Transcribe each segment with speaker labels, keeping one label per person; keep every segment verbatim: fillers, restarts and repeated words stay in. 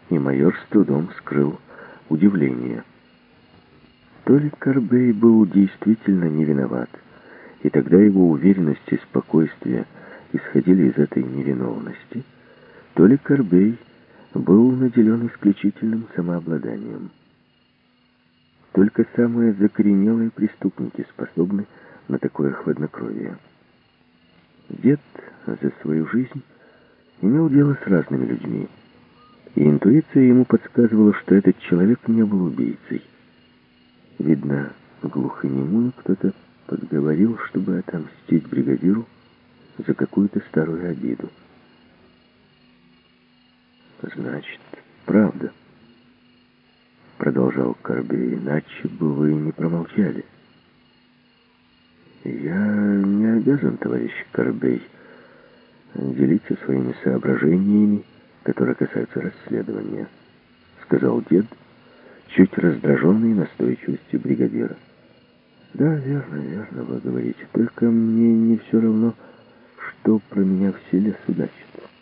Speaker 1: и майор с трудом скрыл удивление. То ли Корбей был действительно не виноват, и тогда его уверенность и спокойствие исходили из этой невиновности, то ли Корбей был наделен исключительным самообладанием. Только самые закоренелые преступники способны на такое хладнокровие. Дед за свою жизнь имел дело с разными людьми, и интуиция ему подсказывала, что этот человек не был убийцей. Видно, глухонемую кто-то подговорил, чтобы отомстить бригадиру за какую-то старую обиду. «Значит, правда», — продолжал Корбей, — «иначе бы вы не промолчали». «Я не обязан, товарищ Корбей, делиться своими соображениями, которые касаются расследования», — сказал дед, чуть раздраженный настойчивостью бригадира. «Да, верно, верно, вы говорите. Только мне не все равно, что про меня в селе судачат.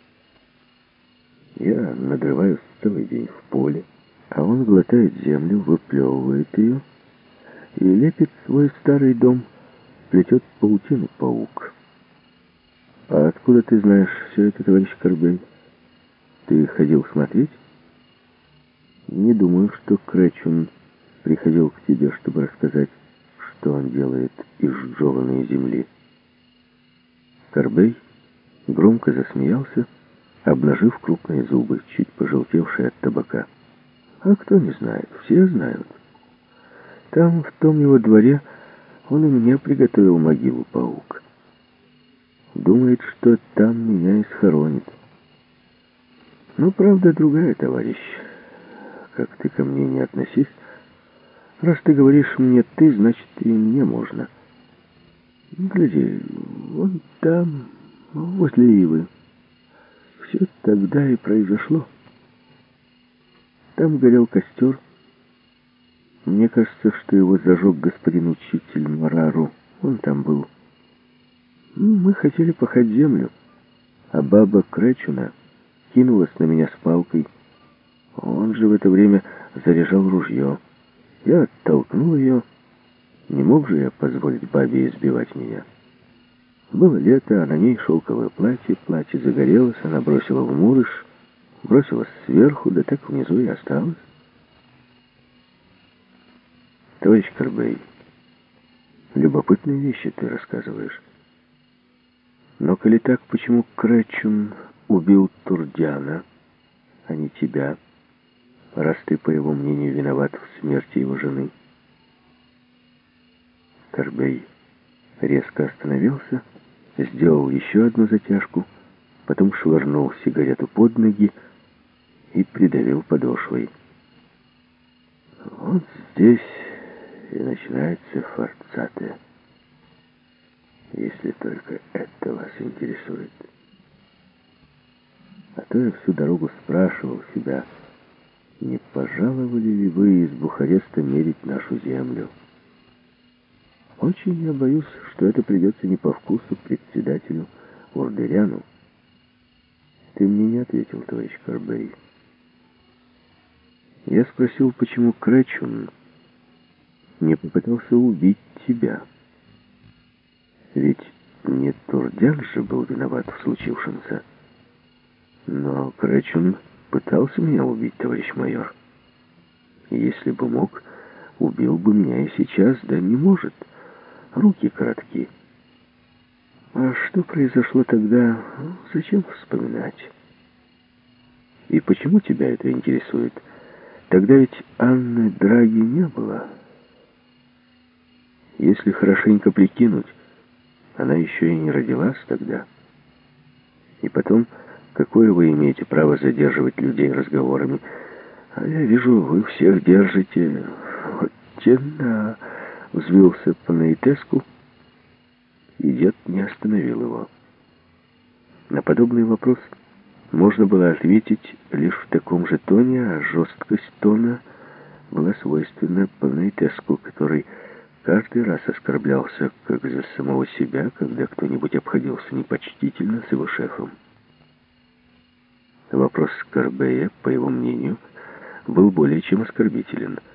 Speaker 1: Я надрываюсь целый день в поле, а он глотает землю, выплевывает ее и лепит свой старый дом, плетет паутину паук. А откуда ты знаешь все это, товарищ Корбей? Ты ходил смотреть? Не думаю, что Кречун приходил к тебе, чтобы рассказать, что он делает из сжеванной земли». Корбей громко засмеялся, обнажив крупные зубы, чуть пожелтевшие от табака. «А кто не знает? Все знают. Там, в том его дворе, он и мне приготовил могилу, паук. Думает, что там меня и схоронит. Но правда другая, товарищ. Как ты ко мне не относись, раз ты говоришь мне «ты», значит, и мне можно. Гляди, вон там, возле ивы. Все тогда и произошло. Там горел костер. Мне кажется, что его зажег господин учитель Марару. Он там был. Ну, мы хотели пахать землю, а баба Кречуна кинулась на меня с палкой. Он же в это время заряжал ружье. Я оттолкнул ее. Не мог же я позволить бабе избивать меня. Было лето, а на ней шелковое платье. Платье загорелось, она бросила в мурыш, бросилась сверху, да так внизу и осталась. Товарищ Корбей, любопытные вещи ты рассказываешь. Но коли так, почему Кречун убил Турдяна, а не тебя, раз ты, по его мнению, виноват в смерти его жены? Корбей резко остановился, сделал еще одну затяжку, потом швырнул сигарету под ноги и придавил подошвой. Вот здесь и начинается форцатая, если только это вас интересует. А то я всю дорогу спрашивал себя, не пожаловали ли вы из Бухареста мерить нашу землю. Очень я боюсь, что это придется не по вкусу председателю Урдыряну. Ты мне не ответил, товарищ Корбей. Я спросил, почему Кречун не попытался убить тебя. Ведь не Турдян же был виноват в случившемся. Но Кречун пытался меня убить, товарищ майор. Если бы мог, убил бы меня и сейчас, да не может. Руки коротки. А что произошло тогда, зачем вспоминать? И почему тебя это интересует? Тогда ведь Анны Драги не было. Если хорошенько прикинуть, она еще и не родилась тогда. И потом, какое вы имеете право задерживать людей разговорами? А я вижу, вы всех держите. Вот тена... Взвился Панаитеску, и дед не остановил его. На подобный вопрос можно было ответить лишь в таком же тоне, а жесткость тона была свойственна Панаитеску, который каждый раз оскорблялся как за самого себя, когда кто-нибудь обходился непочтительно с его шефом. Вопрос Корбея, по его мнению, был более чем оскорбителен.